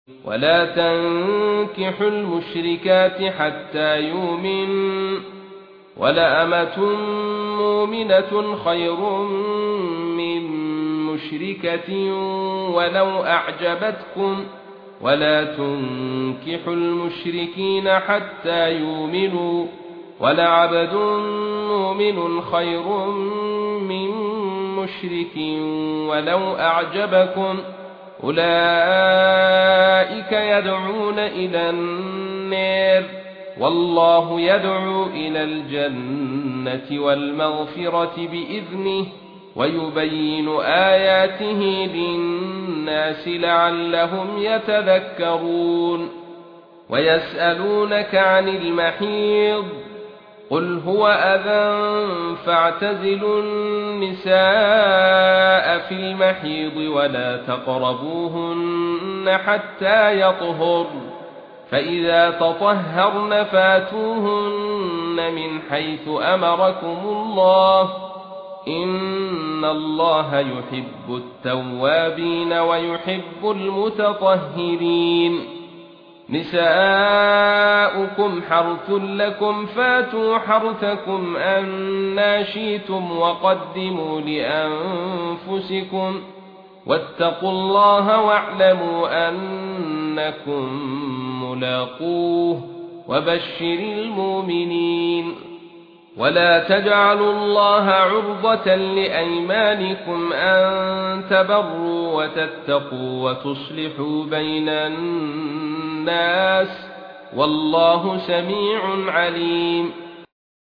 ولا تنكحوا المشركات حتى يؤمن ولأمة مؤمنة خير من مشركة ولو أعجبتكم ولا تنكحوا المشركين حتى يؤمنوا ولعبد مؤمن خير من مشرك ولو أعجبكم أولئك يدعون إلى النار والله يدعو إلى الجنة والمغفرة بإذنه ويبين آياته للناس لعلهم يتذكرون ويسألونك عن المحيض قل هو أذى فاعتزلوا النساء في المحيض ولا تقربوهن حتى يطهرن فإذا تطهرن فاتوهن من حيث أمركم الله إن الله يحب التوابين ويحب المتطهرين نساؤكم حرث لكم فاتوا حرثكم أنى شئتم وقدموا لأنفسكم واتقوا الله واعلموا أنكم ملاقوه وبشر المؤمنين ولا تجعلوا الله عرضة لأيمانكم أن تبروا وتتقوا وتصلحوا بين الناس والله سميع عليم